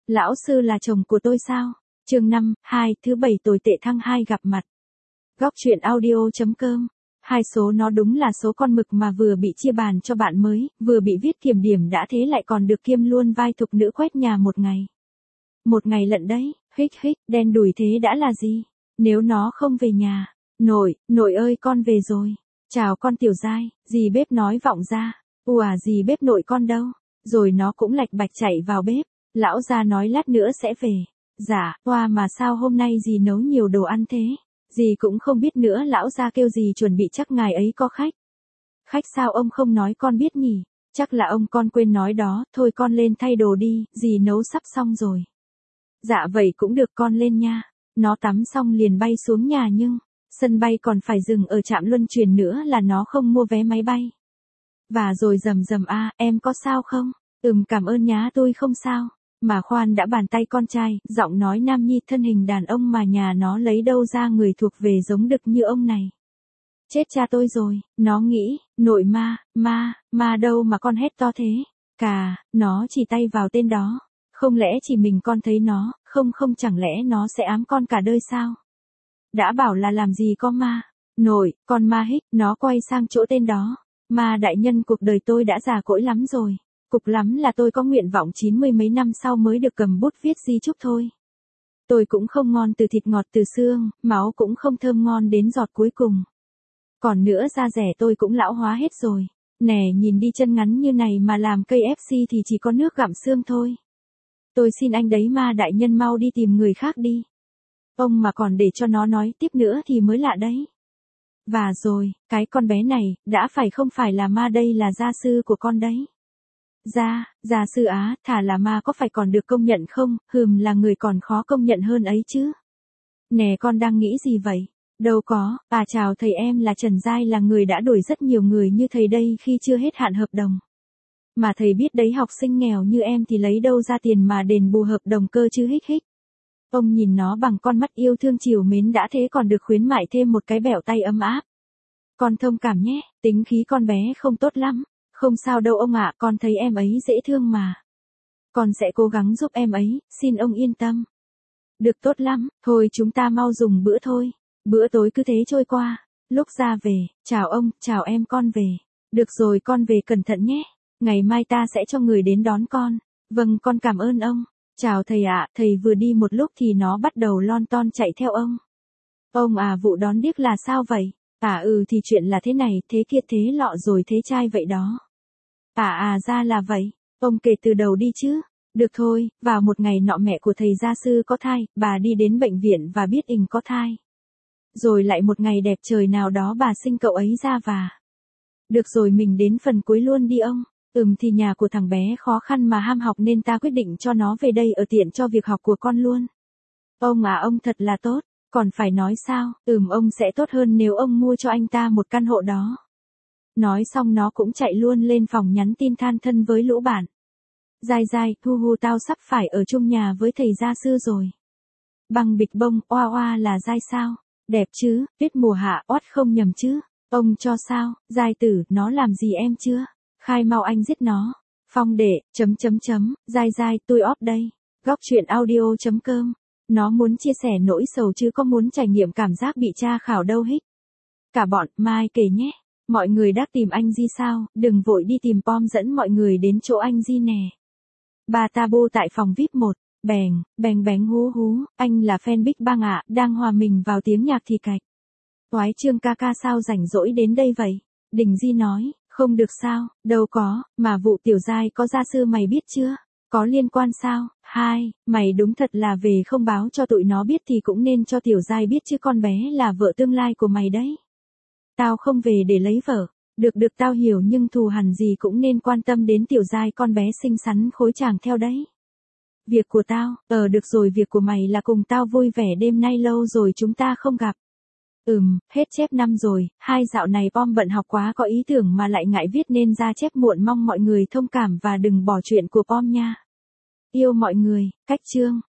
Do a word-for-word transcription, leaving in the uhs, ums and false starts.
Lão sư là chồng của tôi sao? Chương năm, hai, thứ bảy tồi tệ thăng hai gặp mặt. Góc truyện audio.com. Hai số nó đúng là số con mực mà vừa bị chia bàn cho bạn mới, vừa bị viết kiểm điểm đã thế lại còn được kiêm luôn vai thục nữ quét nhà một ngày. Một ngày lận đấy, hích hích, đen đủi thế đã là gì? Nếu nó không về nhà. Nội, nội ơi con về rồi. Chào con Tiểu Giai, dì bếp nói vọng ra. Ủa dì bếp nội con đâu? Rồi nó cũng lạch bạch chạy vào bếp. Lão gia nói lát nữa sẽ về. Dạ, hoa mà sao hôm nay dì nấu nhiều đồ ăn thế? Dì cũng không biết nữa, lão gia kêu dì chuẩn bị chắc ngày ấy có khách. Khách sao ông không nói con biết nhỉ? Chắc là ông con quên nói đó, thôi con lên thay đồ đi, dì nấu sắp xong rồi. Dạ vậy cũng được con lên nha. Nó tắm xong liền bay xuống nhà nhưng, sân bay còn phải dừng ở trạm luân chuyển nữa là nó không mua vé máy bay. Và rồi rầm rầm a, à, em có sao không? Ừm cảm ơn nhá tôi không sao. Mà khoan đã, bàn tay con trai, giọng nói nam nhi, thân hình đàn ông mà nhà nó lấy đâu ra người thuộc về giống đực như ông này. Chết cha tôi rồi, nó nghĩ, nội ma, ma, ma đâu mà con hét to thế. Cà, nó chỉ tay vào tên đó. Không lẽ chỉ mình con thấy nó, không không chẳng lẽ nó sẽ ám con cả đời sao? Đã bảo là làm gì có ma. Nội, con ma hích, nó quay sang chỗ tên đó. Ma đại nhân, cuộc đời tôi đã già cỗi lắm rồi. Cục lắm là tôi có nguyện vọng chín mươi mấy năm sau mới được cầm bút viết di chúc thôi. Tôi cũng không ngon từ thịt ngọt từ xương, máu cũng không thơm ngon đến giọt cuối cùng. Còn nữa da rẻ tôi cũng lão hóa hết rồi. Nè nhìn đi, chân ngắn như này mà làm cây ép xê thì chỉ có nước gặm xương thôi. Tôi xin anh đấy ma đại nhân mau đi tìm người khác đi. Ông mà còn để cho nó nói tiếp nữa thì mới lạ đấy. Và rồi, cái con bé này, đã phải không phải là ma đây là gia sư của con đấy. Gia, gia sư á, thà là ma có phải còn được công nhận không, hừm là người còn khó công nhận hơn ấy chứ. Nè con đang nghĩ gì vậy? Đâu có, à chào thầy, em là Trần Giai, là người đã đuổi rất nhiều người như thầy đây khi chưa hết hạn hợp đồng. Mà thầy biết đấy, học sinh nghèo như em thì lấy đâu ra tiền mà đền bù hợp đồng cơ chứ, hích hích. Ông nhìn nó bằng con mắt yêu thương chiều mến đã thế còn được khuyến mại thêm một cái bẻo tay ấm áp. Con thông cảm nhé, tính khí con bé không tốt lắm. Không sao đâu ông ạ, con thấy em ấy dễ thương mà. Con sẽ cố gắng giúp em ấy, xin ông yên tâm. Được, tốt lắm, thôi chúng ta mau dùng bữa thôi. Bữa tối cứ thế trôi qua. Lúc ra về, chào ông, chào em, con về. Được rồi, con về cẩn thận nhé. Ngày mai ta sẽ cho người đến đón con. Vâng, con cảm ơn ông. Chào thầy ạ, thầy vừa đi một lúc thì nó bắt đầu lon ton chạy theo ông. Ông à, vụ đón điếc là sao vậy? À ừ thì chuyện là thế này, thế kia thế lọ rồi thế trai vậy đó. À à ra là vậy, ông kể từ đầu đi chứ. Được thôi, vào một ngày nọ mẹ của thầy gia sư có thai, bà đi đến bệnh viện và biết ình có thai. Rồi lại một ngày đẹp trời nào đó bà sinh cậu ấy ra và... Được rồi, mình đến phần cuối luôn đi ông. Ừm thì nhà của thằng bé khó khăn mà ham học nên ta quyết định cho nó về đây ở tiện cho việc học của con luôn. Ông à, ông thật là tốt, còn phải nói sao, ừm ông sẽ tốt hơn nếu ông mua cho anh ta một căn hộ đó. Nói xong nó cũng chạy luôn lên phòng nhắn tin than thân với lũ bạn. Giai Giai, hu hu tao sắp phải ở chung nhà với thầy gia sư rồi. Bằng bịch bông, oa oa là Giai sao? Đẹp chứ, tuyết mùa hạ, oát không nhầm chứ. Ông cho sao, Giai tử, nó làm gì em chưa? Khai mau anh giết nó. Phong đệ, chấm chấm chấm, Giai Giai, tôi óp đây. Góc truyện audio.com. Nó muốn chia sẻ nỗi sầu chứ có muốn trải nghiệm cảm giác bị tra khảo đâu hích. Cả bọn, mai kể nhé. Mọi người đã tìm anh Di sao, đừng vội đi tìm Pom dẫn mọi người đến chỗ anh Di nè. Bà Tabu tại phòng vi ai pi một, bèng, bèng bèng hú hú, anh là fan Big Bang ạ, đang hòa mình vào tiếng nhạc thì cạch. Toái Trương ca ca sao rảnh rỗi đến đây vậy? Đình Di nói, không được sao, đâu có, mà vụ Tiểu Giai có gia sư mày biết chưa? Có liên quan sao? Hai, mày đúng thật là về không báo cho tụi nó biết thì cũng nên cho Tiểu Giai biết chứ, con bé là vợ tương lai của mày đấy. Tao không về để lấy vợ. Được được tao hiểu, nhưng thù hằn gì cũng nên quan tâm đến Tiểu Giai, con bé xinh xắn khối chàng theo đấy. Việc của tao, ờ được rồi, việc của mày là cùng tao vui vẻ, đêm nay lâu rồi chúng ta không gặp. Ừm, hết chép năm rồi, hai dạo này Pom bận học quá, có ý tưởng mà lại ngại viết nên ra chép muộn, mong mọi người thông cảm và đừng bỏ chuyện của Pom nha. Yêu mọi người, cách chương.